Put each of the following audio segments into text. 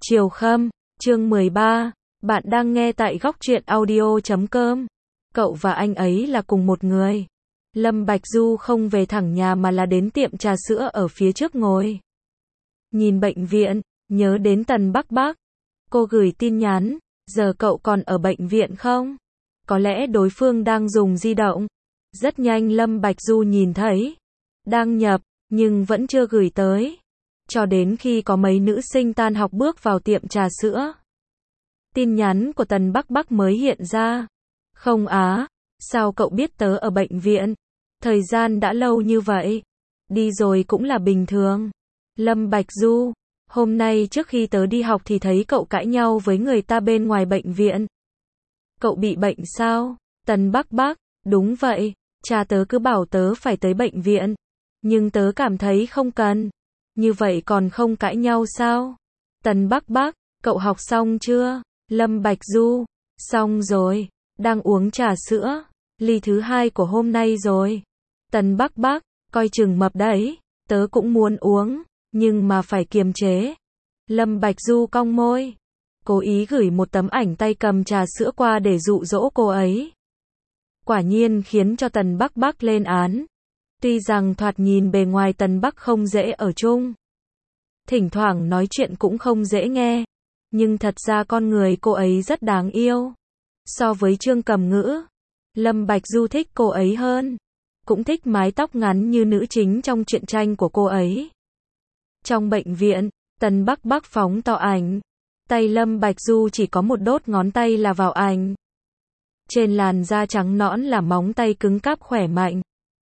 Chiều Khâm, chương 13, bạn đang nghe tại góc truyện audio.com. Cậu và anh ấy là cùng một người. Lâm Bạch Du không về thẳng nhà mà là đến tiệm trà sữa ở phía trước ngồi. Nhìn bệnh viện, nhớ đến Tần Bắc Bắc. Cô gửi tin nhắn, giờ cậu còn ở bệnh viện không? Có lẽ đối phương đang dùng di động. Rất nhanh Lâm Bạch Du nhìn thấy. Đang nhập, nhưng vẫn chưa gửi tới. Cho đến khi có mấy nữ sinh tan học bước vào tiệm trà sữa. Tin nhắn của Tần Bắc Bắc mới hiện ra. Không á, sao cậu biết tớ ở bệnh viện? Thời gian đã lâu như vậy. Đi rồi cũng là bình thường. Lâm Bạch Du, hôm nay trước khi tớ đi học thì thấy cậu cãi nhau với người ta bên ngoài bệnh viện. Cậu bị bệnh sao? Tần Bắc Bắc, đúng vậy, cha tớ cứ bảo tớ phải tới bệnh viện. Nhưng tớ cảm thấy không cần. Như vậy còn không cãi nhau sao? Tần Bắc Bắc, cậu học xong chưa? Lâm Bạch Du, xong rồi, đang uống trà sữa, ly thứ 2 của hôm nay rồi. Tần Bắc Bắc, coi chừng mập đấy, tớ cũng muốn uống, nhưng mà phải kiềm chế. Lâm Bạch Du cong môi, cố ý gửi một tấm ảnh tay cầm trà sữa qua để dụ dỗ cô ấy. Quả nhiên khiến cho Tần Bắc Bắc lên án. Tuy rằng thoạt nhìn bề ngoài Tần Bắc không dễ ở chung. Thỉnh thoảng nói chuyện cũng không dễ nghe. Nhưng thật ra con người cô ấy rất đáng yêu. So với Trương Cầm Ngữ, Lâm Bạch Du thích cô ấy hơn. Cũng thích mái tóc ngắn như nữ chính trong truyện tranh của cô ấy. Trong bệnh viện, Tần Bắc Bắc phóng to ảnh. Tay Lâm Bạch Du chỉ có một đốt ngón tay là vào ảnh. Trên làn da trắng nõn là móng tay cứng cáp khỏe mạnh.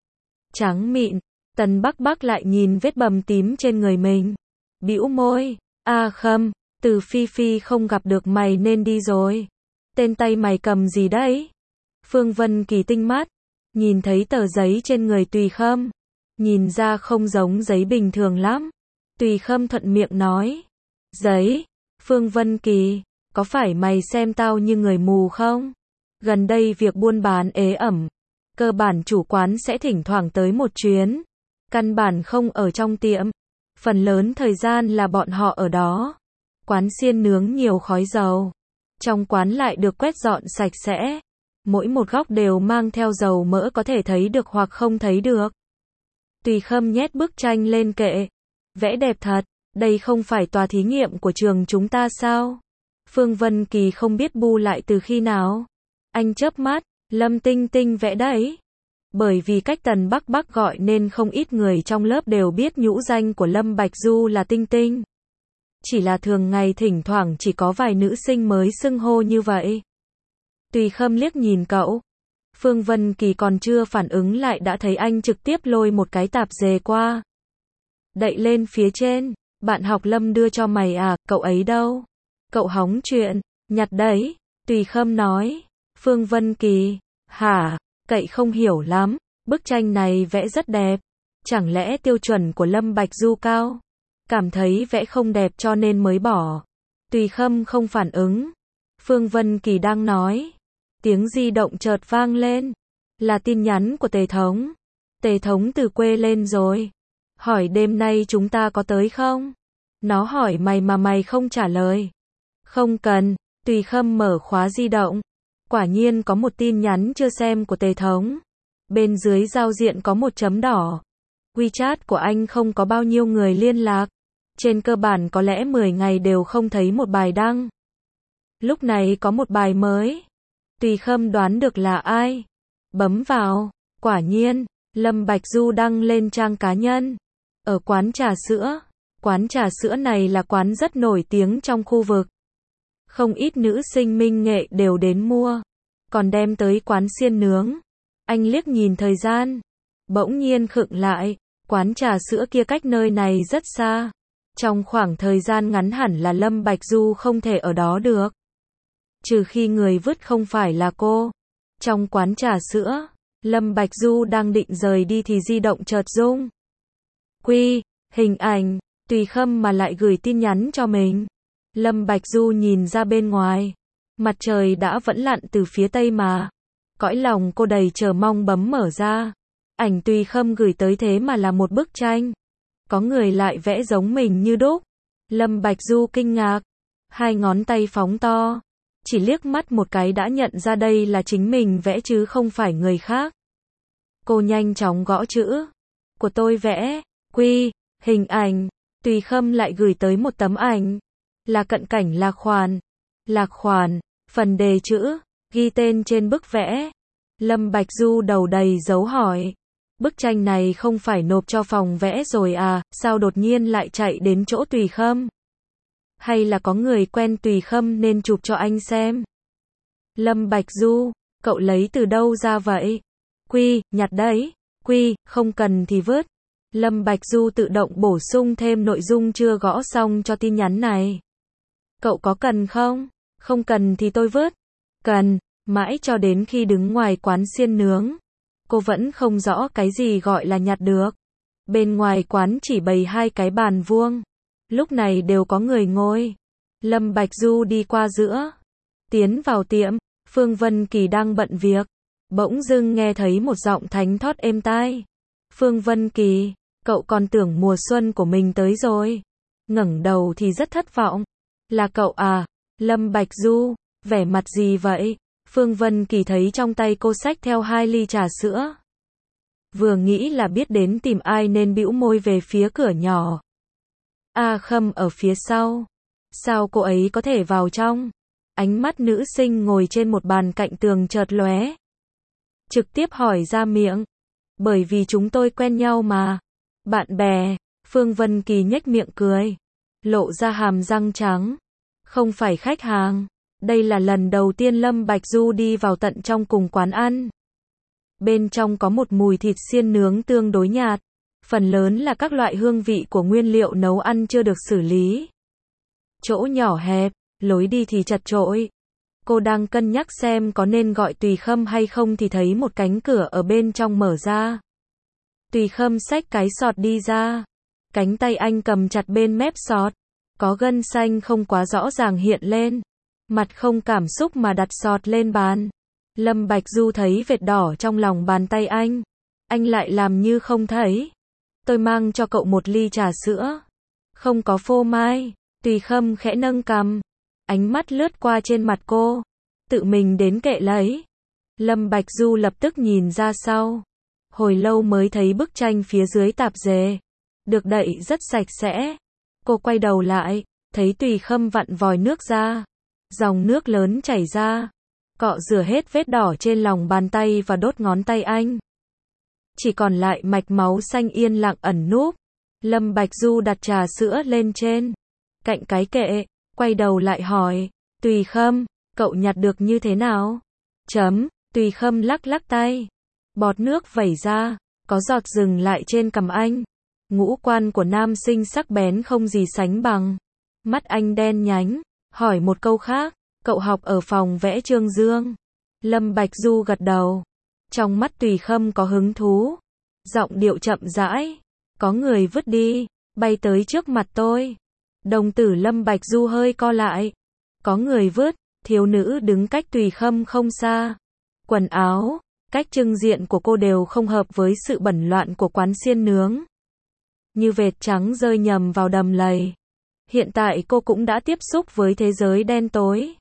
Trắng mịn, Tần Bắc Bắc lại nhìn vết bầm tím trên người mình. Bĩu môi, Khâm, từ Phi Phi không gặp được mày nên đi rồi. Tên tay mày cầm gì đấy? Phương Vân Kỳ tinh mắt, nhìn thấy tờ giấy trên người Tùy Khâm. Nhìn ra không giống giấy bình thường lắm. Tùy Khâm thuận miệng nói. Giấy? Phương Vân Kỳ, có phải mày xem tao như người mù không? Gần đây việc buôn bán ế ẩm. Cơ bản chủ quán sẽ thỉnh thoảng tới một chuyến. Căn bản không ở trong tiệm. Phần lớn thời gian là bọn họ ở đó. Quán xiên nướng nhiều khói dầu. Trong quán lại được quét dọn sạch sẽ. Mỗi một góc đều mang theo dầu mỡ có thể thấy được hoặc không thấy được. Tùy Khâm nhét bức tranh lên kệ. Vẽ đẹp thật, đây không phải tòa thí nghiệm của trường chúng ta sao? Phương Vân Kỳ không biết bu lại từ khi nào. Anh chớp mắt, Lâm Tinh Tinh vẽ đấy. Bởi vì cách Tần Bắc Bắc gọi nên không ít người trong lớp đều biết nhũ danh của Lâm Bạch Du là Tinh Tinh. Chỉ là thường ngày thỉnh thoảng chỉ có vài nữ sinh mới xưng hô như vậy. Tùy Khâm liếc nhìn cậu. Phương Vân Kỳ còn chưa phản ứng lại đã thấy anh trực tiếp lôi một cái tạp dề qua. Đậy lên phía trên, bạn học Lâm đưa cho mày à, cậu ấy đâu? Cậu hóng chuyện, nhặt đấy, Tùy Khâm nói. Phương Vân Kỳ, hả? Cậy không hiểu lắm, bức tranh này vẽ rất đẹp. Chẳng lẽ tiêu chuẩn của Lâm Bạch Du cao? Cảm thấy vẽ không đẹp cho nên mới bỏ. Tùy Khâm không phản ứng. Phương Vân Kỳ đang nói. Tiếng di động chợt vang lên. Là tin nhắn của Tề Thống. Tề Thống từ quê lên rồi. Hỏi đêm nay chúng ta có tới không? Nó hỏi mày mà mày không trả lời. Không cần, Tùy Khâm mở khóa di động. Quả nhiên có một tin nhắn chưa xem của Tề Thống. Bên dưới giao diện có một chấm đỏ. WeChat của anh không có bao nhiêu người liên lạc. Trên cơ bản có lẽ 10 ngày đều không thấy một bài đăng. Lúc này có một bài mới. Tùy Khâm đoán được là ai. Bấm vào. Quả nhiên, Lâm Bạch Du đăng lên trang cá nhân. Ở quán trà sữa. Quán trà sữa này là quán rất nổi tiếng trong khu vực. Không ít nữ sinh minh nghệ đều đến mua. Còn đem tới quán xiên nướng. Anh liếc nhìn thời gian. Bỗng nhiên khựng lại. Quán trà sữa kia cách nơi này rất xa. Trong khoảng thời gian ngắn hẳn là Lâm Bạch Du không thể ở đó được. Trừ khi người vứt không phải là cô. Trong quán trà sữa, Lâm Bạch Du đang định rời đi thì di động chợt rung. Hình ảnh, Tùy Khâm mà lại gửi tin nhắn cho mình. Lâm Bạch Du nhìn ra bên ngoài. Mặt trời đã vẫn lặn từ phía tây mà. Cõi lòng cô đầy chờ mong bấm mở ra. Ảnh Tùy Khâm gửi tới thế mà là một bức tranh. Có người lại vẽ giống mình như đúc. Lâm Bạch Du kinh ngạc. Hai ngón tay phóng to. Chỉ liếc mắt một cái đã nhận ra đây là chính mình vẽ chứ không phải người khác. Cô nhanh chóng gõ chữ. Của tôi vẽ. Quy. Hình ảnh. Tùy Khâm lại gửi tới một tấm ảnh. Là cận cảnh Lạc Khoản. Lạc Khoản. Phần đề chữ. Ghi tên trên bức vẽ. Lâm Bạch Du đầu đầy dấu hỏi. Bức tranh này không phải nộp cho phòng vẽ rồi à, sao đột nhiên lại chạy đến chỗ Tùy Khâm? Hay là có người quen Tùy Khâm nên chụp cho anh xem? Lâm Bạch Du, cậu lấy từ đâu ra vậy? Quy, nhặt đấy. Quy, không cần thì vứt. Lâm Bạch Du tự động bổ sung thêm nội dung chưa gõ xong cho tin nhắn này. Cậu có cần không? Không cần thì tôi vứt. Cần, mãi cho đến khi đứng ngoài quán xiên nướng. Cô vẫn không rõ cái gì gọi là nhặt được. Bên ngoài quán chỉ bày hai cái bàn vuông. Lúc này đều có người ngồi. Lâm Bạch Du đi qua giữa. Tiến vào tiệm, Phương Vân Kỳ đang bận việc. Bỗng dưng nghe thấy một giọng thánh thót êm tai. Phương Vân Kỳ, cậu còn tưởng mùa xuân của mình tới rồi. Ngẩng đầu thì rất thất vọng. Là cậu à? Lâm Bạch Du, vẻ mặt gì vậy? Phương Vân Kỳ thấy trong tay cô xách theo 2 ly trà sữa. Vừa nghĩ là biết đến tìm ai nên bĩu môi về phía cửa nhỏ. A Khâm ở phía sau. Sao cô ấy có thể vào trong? Ánh mắt nữ sinh ngồi trên một bàn cạnh tường chợt lóe. Trực tiếp hỏi ra miệng. Bởi vì chúng tôi quen nhau mà. Bạn bè. Phương Vân Kỳ nhếch miệng cười. Lộ ra hàm răng trắng. Không phải khách hàng. Đây là lần đầu tiên Lâm Bạch Du đi vào tận trong cùng quán ăn. Bên trong có một mùi thịt xiên nướng tương đối nhạt. Phần lớn là các loại hương vị của nguyên liệu nấu ăn chưa được xử lý. Chỗ nhỏ hẹp, lối đi thì chật chội. Cô đang cân nhắc xem có nên gọi Tùy Khâm hay không thì thấy một cánh cửa ở bên trong mở ra. Tùy Khâm xách cái sọt đi ra. Cánh tay anh cầm chặt bên mép sọt. Có gân xanh không quá rõ ràng hiện lên. Mặt không cảm xúc mà đặt sọt lên bàn. Lâm Bạch Du thấy vệt đỏ trong lòng bàn tay anh. Anh lại làm như không thấy. Tôi mang cho cậu một ly trà sữa. Không có phô mai. Tùy Khâm khẽ nâng cằm. Ánh mắt lướt qua trên mặt cô. Tự mình đến kệ lấy. Lâm Bạch Du lập tức nhìn ra sau. Hồi lâu mới thấy bức tranh phía dưới tạp dề. Được đậy rất sạch sẽ. Cô quay đầu lại. Thấy Tùy Khâm vặn vòi nước ra. Dòng nước lớn chảy ra. Cọ rửa hết vết đỏ trên lòng bàn tay và đốt ngón tay anh. Chỉ còn lại mạch máu xanh yên lặng ẩn núp. Lâm Bạch Du đặt trà sữa lên trên. Cạnh cái kệ. Quay đầu lại hỏi. Tùy Khâm, cậu nhặt được như thế nào? Tùy Khâm lắc lắc tay. Bọt nước vẩy ra. Có giọt dừng lại trên cằm anh. Ngũ quan của nam sinh sắc bén không gì sánh bằng. Mắt anh đen nhánh. Hỏi một câu khác. Cậu học ở phòng vẽ Trương Dương. Lâm Bạch Du gật đầu. Trong mắt Tùy Khâm có hứng thú. Giọng điệu chậm rãi. Có người vứt đi. Bay tới trước mặt tôi. Đồng tử Lâm Bạch Du hơi co lại. Có người vứt. Thiếu nữ đứng cách Tùy Khâm không xa. Quần áo, cách trưng diện của cô đều không hợp với sự bẩn loạn của quán xiên nướng. Như vệt trắng rơi nhầm vào đầm lầy. Hiện tại cô cũng đã tiếp xúc với thế giới đen tối.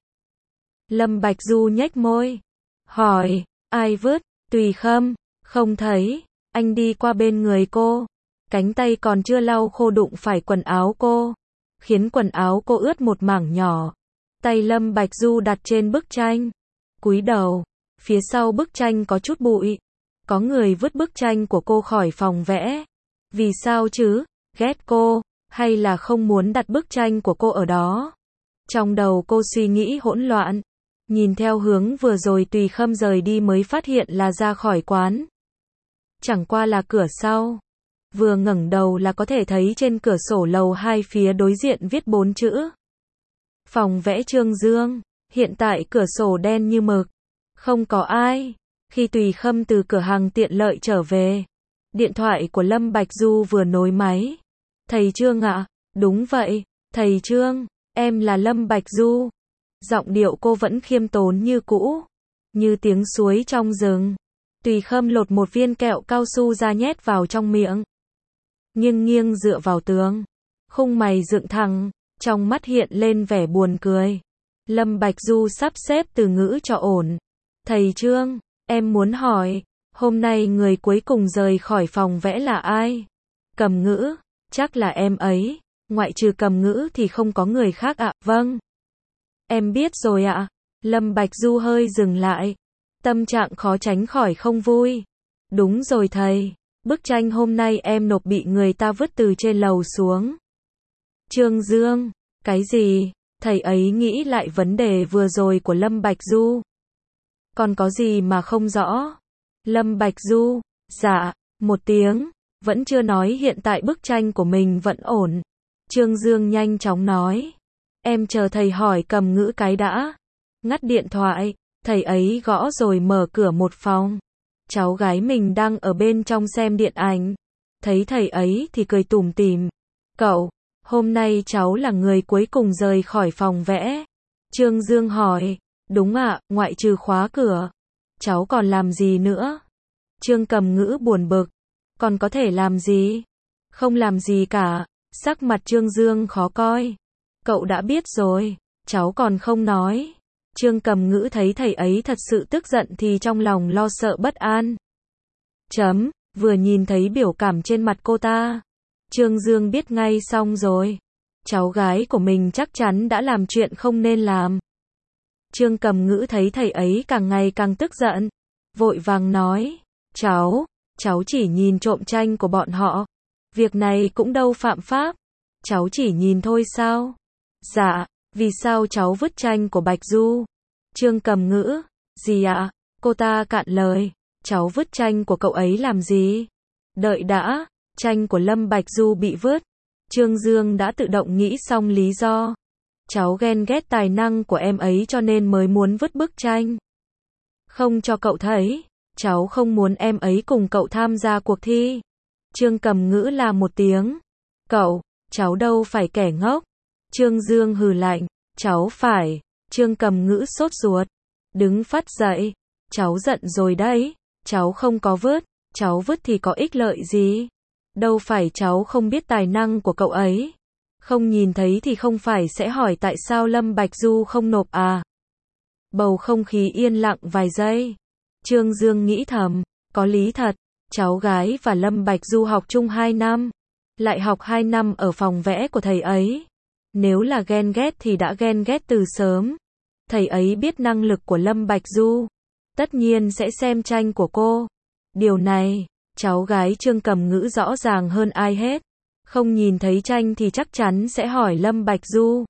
Lâm Bạch Du nhếch môi. Hỏi, ai vứt? Tùy Khâm, không thấy. Anh đi qua bên người cô. Cánh tay còn chưa lau khô đụng phải quần áo cô. Khiến quần áo cô ướt một mảng nhỏ. Tay Lâm Bạch Du đặt trên bức tranh. Cúi đầu. Phía sau bức tranh có chút bụi. Có người vứt bức tranh của cô khỏi phòng vẽ. Vì sao chứ? Ghét cô? Hay là không muốn đặt bức tranh của cô ở đó? Trong đầu cô suy nghĩ hỗn loạn. Nhìn theo hướng vừa rồi Tùy Khâm rời đi mới phát hiện là ra khỏi quán. Chẳng qua là cửa sau. Vừa ngẩng đầu là có thể thấy trên cửa sổ lầu 2 phía đối diện viết 4 chữ. Phòng vẽ Trương Dương. Hiện tại cửa sổ đen như mực. Không có ai. Khi Tùy Khâm từ cửa hàng tiện lợi trở về. Điện thoại của Lâm Bạch Du vừa nối máy. Thầy Trương ạ? Đúng vậy, thầy Trương, em là Lâm Bạch Du. Giọng điệu cô vẫn khiêm tốn như cũ. Như tiếng suối trong rừng. Tùy Khâm lột một viên kẹo cao su ra nhét vào trong miệng. Nghiêng nghiêng dựa vào tường. Khung mày dựng thẳng. Trong mắt hiện lên vẻ buồn cười. Lâm Bạch Du sắp xếp từ ngữ cho ổn. Thầy Trương, em muốn hỏi, hôm nay người cuối cùng rời khỏi phòng vẽ là ai? Cầm Ngữ, chắc là em ấy, ngoại trừ Cầm Ngữ thì không có người khác ạ. Vâng. Em biết rồi ạ. Lâm Bạch Du hơi dừng lại. Tâm trạng khó tránh khỏi không vui. Đúng rồi thầy, bức tranh hôm nay em nộp bị người ta vứt từ trên lầu xuống. Trương Dương, cái gì? Thầy ấy nghĩ lại vấn đề vừa rồi của Lâm Bạch Du. Còn có gì mà không rõ? Lâm Bạch Du, dạ, một tiếng, vẫn chưa nói hiện tại bức tranh của mình vẫn ổn. Trương Dương nhanh chóng nói. Em chờ thầy hỏi Cầm Ngữ cái đã. Ngắt điện thoại, thầy ấy gõ rồi mở cửa một phòng. Cháu gái mình đang ở bên trong xem điện ảnh. Thấy thầy ấy thì cười tủm tỉm. Cậu, hôm nay cháu là người cuối cùng rời khỏi phòng vẽ. Trương Dương hỏi. Đúng ạ, ngoại trừ khóa cửa. Cháu còn làm gì nữa? Trương Cầm Ngữ buồn bực. Còn có thể làm gì? Không làm gì cả. Sắc mặt Trương Dương khó coi. Cậu đã biết rồi, cháu còn không nói. Trương Cầm Ngữ thấy thầy ấy thật sự tức giận thì trong lòng lo sợ bất an. Vừa nhìn thấy biểu cảm trên mặt cô ta, Trương Dương biết ngay xong rồi. Cháu gái của mình chắc chắn đã làm chuyện không nên làm. Trương Cầm Ngữ thấy thầy ấy càng ngày càng tức giận, vội vàng nói, cháu chỉ nhìn trộm tranh của bọn họ. Việc này cũng đâu phạm pháp. Cháu chỉ nhìn thôi sao? Dạ, vì sao cháu vứt tranh của Bạch Du? Trương Cầm Ngữ, gì ạ? Cô ta cạn lời, cháu vứt tranh của cậu ấy làm gì? Đợi đã, tranh của Lâm Bạch Du bị vứt. Trương Dương đã tự động nghĩ xong lý do. Cháu ghen ghét tài năng của em ấy cho nên mới muốn vứt bức tranh. Không cho cậu thấy, cháu không muốn em ấy cùng cậu tham gia cuộc thi. Trương Cầm Ngữ là một tiếng. Cậu, cháu đâu phải kẻ ngốc. Trương Dương hừ lạnh, cháu phải. Trương Cầm Ngữ sốt ruột, đứng phắt dậy. Cháu giận rồi đấy, cháu không có vứt, cháu vứt thì có ích lợi gì? Đâu phải cháu không biết tài năng của cậu ấy. Không nhìn thấy thì không phải sẽ hỏi tại sao Lâm Bạch Du không nộp à? Bầu không khí yên lặng vài giây. Trương Dương nghĩ thầm, có lý thật, cháu gái và Lâm Bạch Du học chung 2 năm, lại học 2 năm ở phòng vẽ của thầy ấy. Nếu là ghen ghét thì đã ghen ghét từ sớm. Thầy ấy biết năng lực của Lâm Bạch Du, tất nhiên sẽ xem tranh của cô. Điều này, cháu gái Trương Cầm Ngữ rõ ràng hơn ai hết. Không nhìn thấy tranh thì chắc chắn sẽ hỏi Lâm Bạch Du.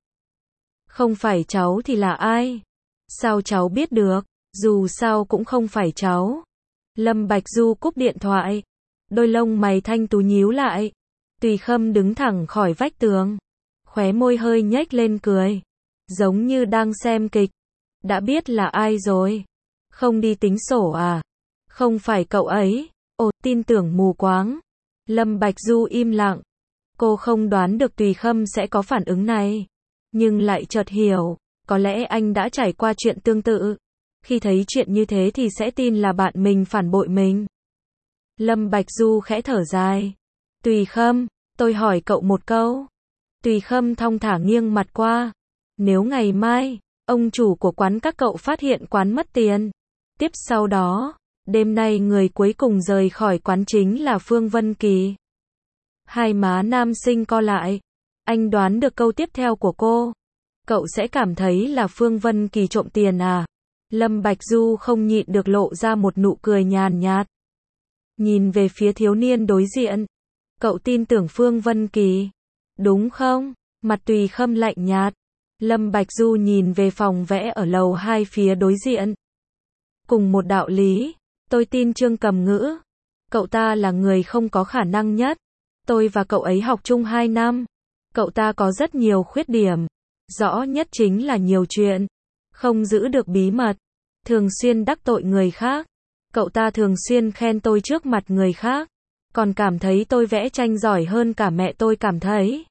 Không phải cháu thì là ai? Sao cháu biết được? Dù sao cũng không phải cháu. Lâm Bạch Du cúp điện thoại. Đôi lông mày thanh tú nhíu lại. Tùy Khâm đứng thẳng khỏi vách tường. Khóe môi hơi nhếch lên cười. Giống như đang xem kịch. Đã biết là ai rồi? Không đi tính sổ à? Không phải cậu ấy. Ồ, tin tưởng mù quáng. Lâm Bạch Du im lặng. Cô không đoán được Tùy Khâm sẽ có phản ứng này. Nhưng lại chợt hiểu. Có lẽ anh đã trải qua chuyện tương tự. Khi thấy chuyện như thế thì sẽ tin là bạn mình phản bội mình. Lâm Bạch Du khẽ thở dài. Tùy Khâm, tôi hỏi cậu một câu. Tùy Khâm thong thả nghiêng mặt qua. Nếu ngày mai, ông chủ của quán các cậu phát hiện quán mất tiền. Tiếp sau đó, đêm nay người cuối cùng rời khỏi quán chính là Phương Vân Kỳ. Hai má nam sinh co lại. Anh đoán được câu tiếp theo của cô. Cậu sẽ cảm thấy là Phương Vân Kỳ trộm tiền à? Lâm Bạch Du không nhịn được lộ ra một nụ cười nhàn nhạt. Nhìn về phía thiếu niên đối diện. Cậu tin tưởng Phương Vân Kỳ, đúng không? Mặt Tùy Khâm lạnh nhạt. Lâm Bạch Du nhìn về phòng vẽ ở lầu 2 phía đối diện. Cùng một đạo lý, tôi tin Trương Cầm Ngữ. Cậu ta là người không có khả năng nhất. Tôi và cậu ấy học chung 2 năm. Cậu ta có rất nhiều khuyết điểm. Rõ nhất chính là nhiều chuyện. Không giữ được bí mật. Thường xuyên đắc tội người khác. Cậu ta thường xuyên khen tôi trước mặt người khác. Còn cảm thấy tôi vẽ tranh giỏi hơn cả mẹ tôi cảm thấy.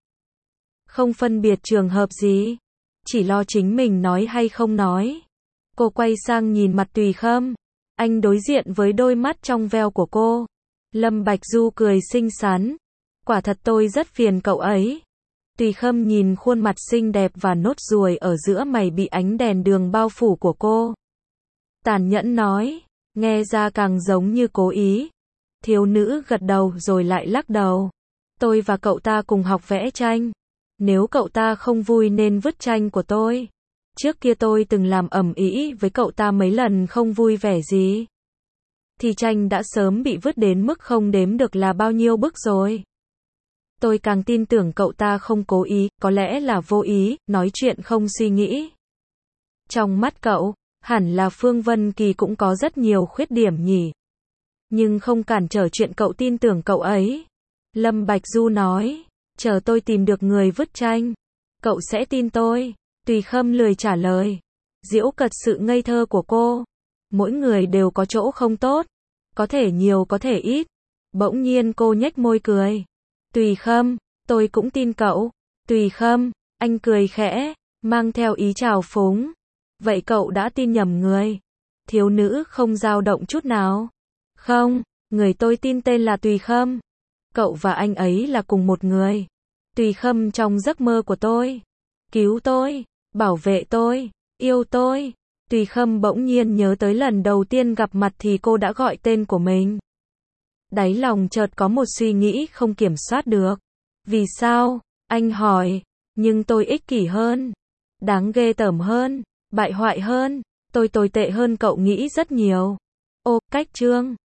Không phân biệt trường hợp gì. Chỉ lo chính mình nói hay không nói. Cô quay sang nhìn mặt Tùy Khâm. Anh đối diện với đôi mắt trong veo của cô. Lâm Bạch Du cười xinh xắn. Quả thật tôi rất phiền cậu ấy. Tùy Khâm nhìn khuôn mặt xinh đẹp và nốt ruồi ở giữa mày bị ánh đèn đường bao phủ của cô. Tàn nhẫn nói, nghe ra càng giống như cố ý. Thiếu nữ gật đầu rồi lại lắc đầu. Tôi và cậu ta cùng học vẽ tranh. Nếu cậu ta không vui nên vứt tranh của tôi. Trước kia tôi từng làm ầm ĩ với cậu ta mấy lần không vui vẻ gì. Thì tranh đã sớm bị vứt đến mức không đếm được là bao nhiêu bức rồi. Tôi càng tin tưởng cậu ta không cố ý, có lẽ là vô ý, nói chuyện không suy nghĩ. Trong mắt cậu, hẳn là Phương Vân Kỳ cũng có rất nhiều khuyết điểm nhỉ. Nhưng không cản trở chuyện cậu tin tưởng cậu ấy. Lâm Bạch Du nói, chờ tôi tìm được người vứt tranh. Cậu sẽ tin tôi. Tùy Khâm lười trả lời. Giễu cợt sự ngây thơ của cô. Mỗi người đều có chỗ không tốt. Có thể nhiều có thể ít. Bỗng nhiên cô nhếch môi cười. Tùy Khâm, tôi cũng tin cậu. Tùy Khâm, anh cười khẽ, mang theo ý trào phúng. Vậy cậu đã tin nhầm người. Thiếu nữ không dao động chút nào. Không, người tôi tin tên là Tùy Khâm. Cậu và anh ấy là cùng một người. Tùy Khâm trong giấc mơ của tôi. Cứu tôi, bảo vệ tôi, yêu tôi. Tùy Khâm bỗng nhiên nhớ tới lần đầu tiên gặp mặt thì cô đã gọi tên của mình. Đáy lòng chợt có một suy nghĩ không kiểm soát được. Vì sao? Anh hỏi. Nhưng tôi ích kỷ hơn. Đáng ghê tởm hơn. Bại hoại hơn. Tôi tồi tệ hơn cậu nghĩ rất nhiều. Ô, cách chương.